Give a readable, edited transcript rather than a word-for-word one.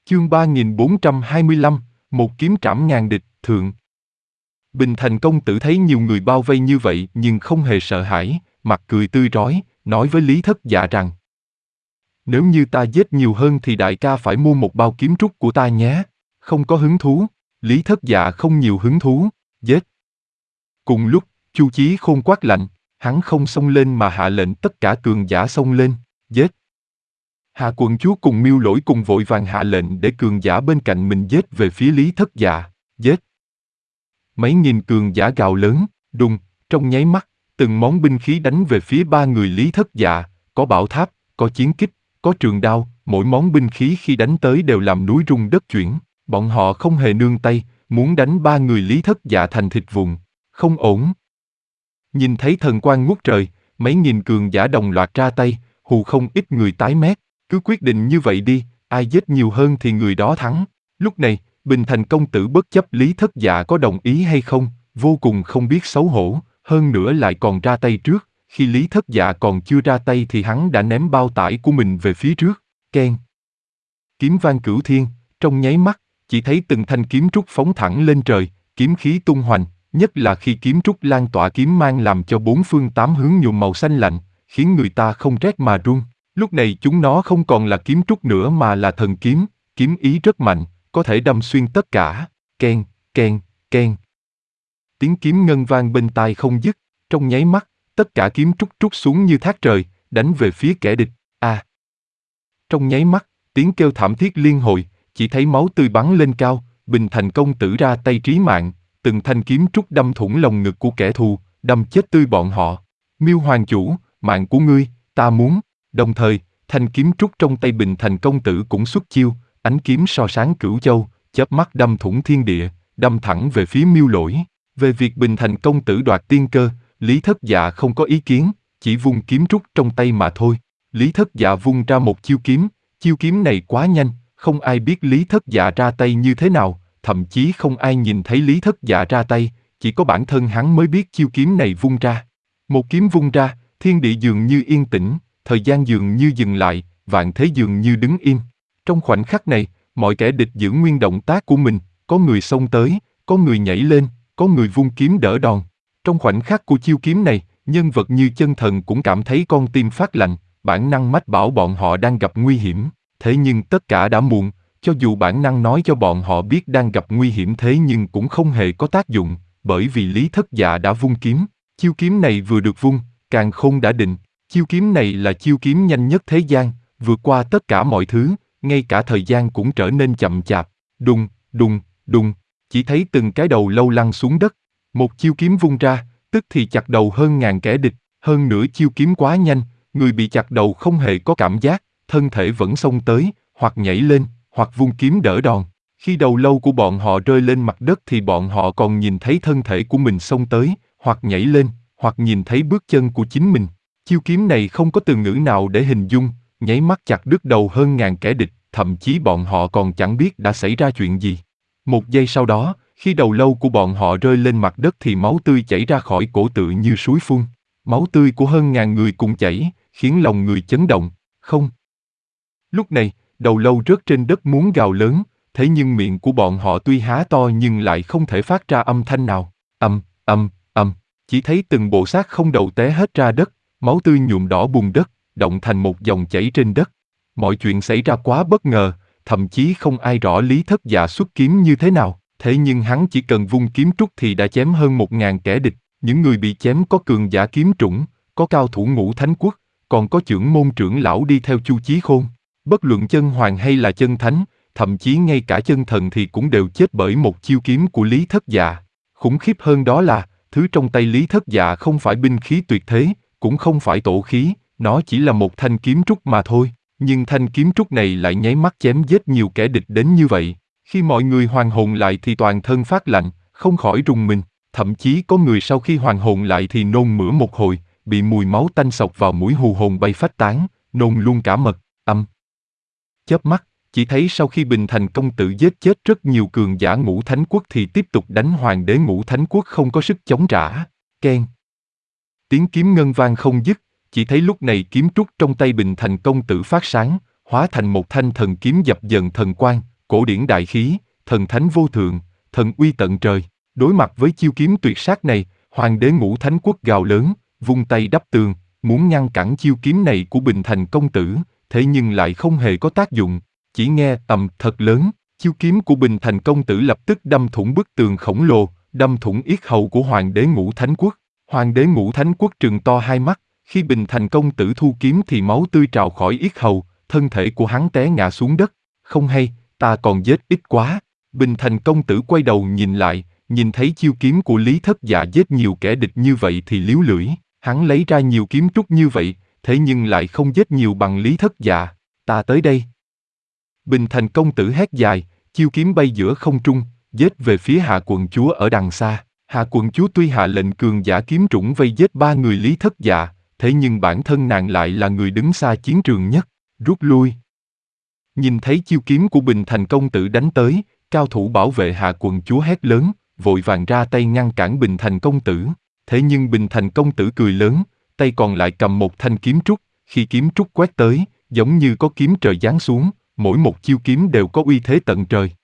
Chương 3425, một kiếm trảm ngàn địch, thượng. Bình Thành công tử thấy nhiều người bao vây như vậy nhưng không hề sợ hãi, mặt cười tươi rói, nói với Lý Thất Dạ rằng: Nếu như ta giết nhiều hơn thì đại ca phải mua một bao kiếm trúc của ta nhé. Không có hứng thú. Lý Thất Dạ không nhiều hứng thú, giết. Cùng lúc, Chu Chí Khôn quát lạnh, hắn không xông lên mà hạ lệnh tất cả cường giả xông lên, giết. Hạ quận chúa cùng Miêu Lỗi cùng vội vàng hạ lệnh để cường giả bên cạnh mình giết về phía Lý Thất Dạ, giết. Mấy nghìn cường giả gào lớn, đùng, trong nháy mắt, từng món binh khí đánh về phía ba người Lý Thất Dạ, có bảo tháp, có chiến kích, có trường đao, mỗi món binh khí khi đánh tới đều làm núi rung đất chuyển, bọn họ không hề nương tay, muốn đánh ba người Lý Thất Dạ thành thịt vụn, không ổn. Nhìn thấy thần quang ngút trời, mấy nghìn cường giả đồng loạt ra tay, hù không ít người tái mét, cứ quyết định như vậy đi, ai giết nhiều hơn thì người đó thắng. Lúc này, Bình Thành công tử bất chấp Lý Thất Dạ có đồng ý hay không, vô cùng không biết xấu hổ, hơn nữa lại còn ra tay trước, khi Lý Thất Dạ còn chưa ra tay thì hắn đã ném bao tải của mình về phía trước, keng. Kiếm vang cửu thiên, trong nháy mắt, chỉ thấy từng thanh kiếm trúc phóng thẳng lên trời, kiếm khí tung hoành, nhất là khi kiếm trúc lan tỏa kiếm mang làm cho bốn phương tám hướng nhuộm màu xanh lạnh, khiến người ta không rét mà run. Lúc này chúng nó không còn là kiếm trúc nữa mà là thần kiếm, kiếm ý rất mạnh, có thể đâm xuyên tất cả, keng, keng, keng. Tiếng kiếm ngân vang bên tai không dứt, trong nháy mắt, tất cả kiếm trúc trút xuống như thác trời, đánh về phía kẻ địch, Trong nháy mắt, tiếng kêu thảm thiết liên hồi, chỉ thấy máu tươi bắn lên cao, Bình Thành công tử ra tay trí mạng, từng thanh kiếm trúc đâm thủng lồng ngực của kẻ thù, đâm chết tươi bọn họ. Miêu hoàng chủ, mạng của ngươi, ta muốn. Đồng thời, thanh kiếm trúc trong tay Bình Thành công tử cũng xuất chiêu, ánh kiếm so sáng cửu châu, chớp mắt đâm thủng thiên địa, đâm thẳng về phía Miêu Lỗi. Về việc Bình Thành công tử đoạt tiên cơ, Lý Thất Dạ không có ý kiến, chỉ vung kiếm trúc trong tay mà thôi. Lý Thất Dạ vung ra một chiêu kiếm này quá nhanh, không ai biết Lý Thất Dạ ra tay như thế nào, thậm chí không ai nhìn thấy Lý Thất Dạ ra tay, chỉ có bản thân hắn mới biết chiêu kiếm này vung ra. Một kiếm vung ra, thiên địa dường như yên tĩnh, thời gian dường như dừng lại, vạn thế dường như đứng im. Trong khoảnh khắc này, mọi kẻ địch giữ nguyên động tác của mình, có người xông tới, có người nhảy lên, có người vung kiếm đỡ đòn. Trong khoảnh khắc của chiêu kiếm này, nhân vật như chân thần cũng cảm thấy con tim phát lạnh, bản năng mách bảo bọn họ đang gặp nguy hiểm. Thế nhưng tất cả đã muộn, cho dù bản năng nói cho bọn họ biết đang gặp nguy hiểm thế nhưng cũng không hề có tác dụng, bởi vì Lý Thất Dạ đã vung kiếm. Chiêu kiếm này vừa được vung, càn khôn đã định. Chiêu kiếm này là chiêu kiếm nhanh nhất thế gian, vượt qua tất cả mọi thứ, ngay cả thời gian cũng trở nên chậm chạp. Đùng, đùng, đùng, chỉ thấy từng cái đầu lâu lăn xuống đất. Một chiêu kiếm vung ra, tức thì chặt đầu hơn ngàn kẻ địch, hơn nữa chiêu kiếm quá nhanh, người bị chặt đầu không hề có cảm giác, thân thể vẫn xông tới, hoặc nhảy lên, hoặc vung kiếm đỡ đòn. Khi đầu lâu của bọn họ rơi lên mặt đất thì bọn họ còn nhìn thấy thân thể của mình xông tới, hoặc nhảy lên, hoặc nhìn thấy bước chân của chính mình. Chiêu kiếm này không có từ ngữ nào để hình dung, nháy mắt chặt đứt đầu hơn ngàn kẻ địch, thậm chí bọn họ còn chẳng biết đã xảy ra chuyện gì. Một giây sau đó, khi đầu lâu của bọn họ rơi lên mặt đất thì máu tươi chảy ra khỏi cổ tự như suối phun. Máu tươi của hơn ngàn người cùng chảy, khiến lòng người chấn động. Không. Lúc này, đầu lâu rớt trên đất muốn gào lớn, thế nhưng miệng của bọn họ tuy há to nhưng lại không thể phát ra âm thanh nào. Chỉ thấy từng bộ xác không đầu té hết ra đất, máu tươi nhuộm đỏ bùn đất, động thành một dòng chảy trên đất. Mọi chuyện xảy ra quá bất ngờ, thậm chí không ai rõ Lý Thất Dạ xuất kiếm như thế nào, thế nhưng hắn chỉ cần vung kiếm trúc thì đã chém hơn 1000 kẻ địch. Những người bị chém có cường giả kiếm trũng, có cao thủ ngũ thánh quốc, còn có chưởng môn trưởng lão đi theo Chu Chí Khôn. Bất luận chân hoàng hay là chân thánh, thậm chí ngay cả chân thần thì cũng đều chết bởi một chiêu kiếm của Lý Thất Dạ. Khủng khiếp hơn đó là, thứ trong tay Lý Thất Dạ không phải binh khí tuyệt thế, cũng không phải tổ khí, nó chỉ là một thanh kiếm trúc mà thôi. Nhưng thanh kiếm trúc này lại nháy mắt chém giết nhiều kẻ địch đến như vậy. Khi mọi người hoàn hồn lại thì toàn thân phát lạnh, không khỏi rùng mình. Thậm chí có người sau khi hoàn hồn lại thì nôn mửa một hồi, bị mùi máu tanh xộc vào mũi hù hồn bay phách tán, nôn luôn cả mật. Chớp mắt, chỉ thấy sau khi Bình Thành công tử giết chết rất nhiều cường giả ngũ thánh quốc thì tiếp tục đánh hoàng đế ngũ thánh quốc không có sức chống trả. Keng. Tiếng kiếm ngân vang không dứt, chỉ thấy lúc này kiếm trúc trong tay Bình Thành công tử phát sáng, hóa thành một thanh thần kiếm dập dần thần quang, cổ điển đại khí, thần thánh vô thượng, thần uy tận trời. Đối mặt với chiêu kiếm tuyệt sát này, Hoàng đế Ngũ Thánh Quốc gào lớn, vung tay đắp tường, muốn ngăn cản chiêu kiếm này của Bình Thành công tử, thế nhưng lại không hề có tác dụng. Chỉ nghe ầm thật lớn, chiêu kiếm của Bình Thành công tử lập tức đâm thủng bức tường khổng lồ, đâm thủng yết hầu của Hoàng đế Ngũ Thánh Quốc. Hoàng đế Ngũ Thánh Quốc trừng to hai mắt, khi Bình Thành công tử thu kiếm thì máu tươi trào khỏi yết hầu, thân thể của hắn té ngã xuống đất. Không hay, ta còn giết ít quá. Bình Thành công tử quay đầu nhìn lại, nhìn thấy chiêu kiếm của Lý Thất Dạ giết nhiều kẻ địch như vậy thì líu lưỡi. Hắn lấy ra nhiều kiếm trúc như vậy, thế nhưng lại không giết nhiều bằng Lý Thất Dạ. Ta tới đây. Bình Thành công tử hét dài, chiêu kiếm bay giữa không trung, giết về phía Hạ quận chúa ở đằng xa. Hạ quận chúa tuy hạ lệnh cường giả kiếm trũng vây giết 3 người Lý Thất Dạ, thế nhưng bản thân nàng lại là người đứng xa chiến trường nhất, rút lui. Nhìn thấy chiêu kiếm của Bình Thành công tử đánh tới, cao thủ bảo vệ Hạ quận chúa hét lớn, vội vàng ra tay ngăn cản Bình Thành công tử. Thế nhưng Bình Thành công tử cười lớn, tay còn lại cầm một thanh kiếm trúc, khi kiếm trúc quét tới, giống như có kiếm trời giáng xuống, mỗi một chiêu kiếm đều có uy thế tận trời.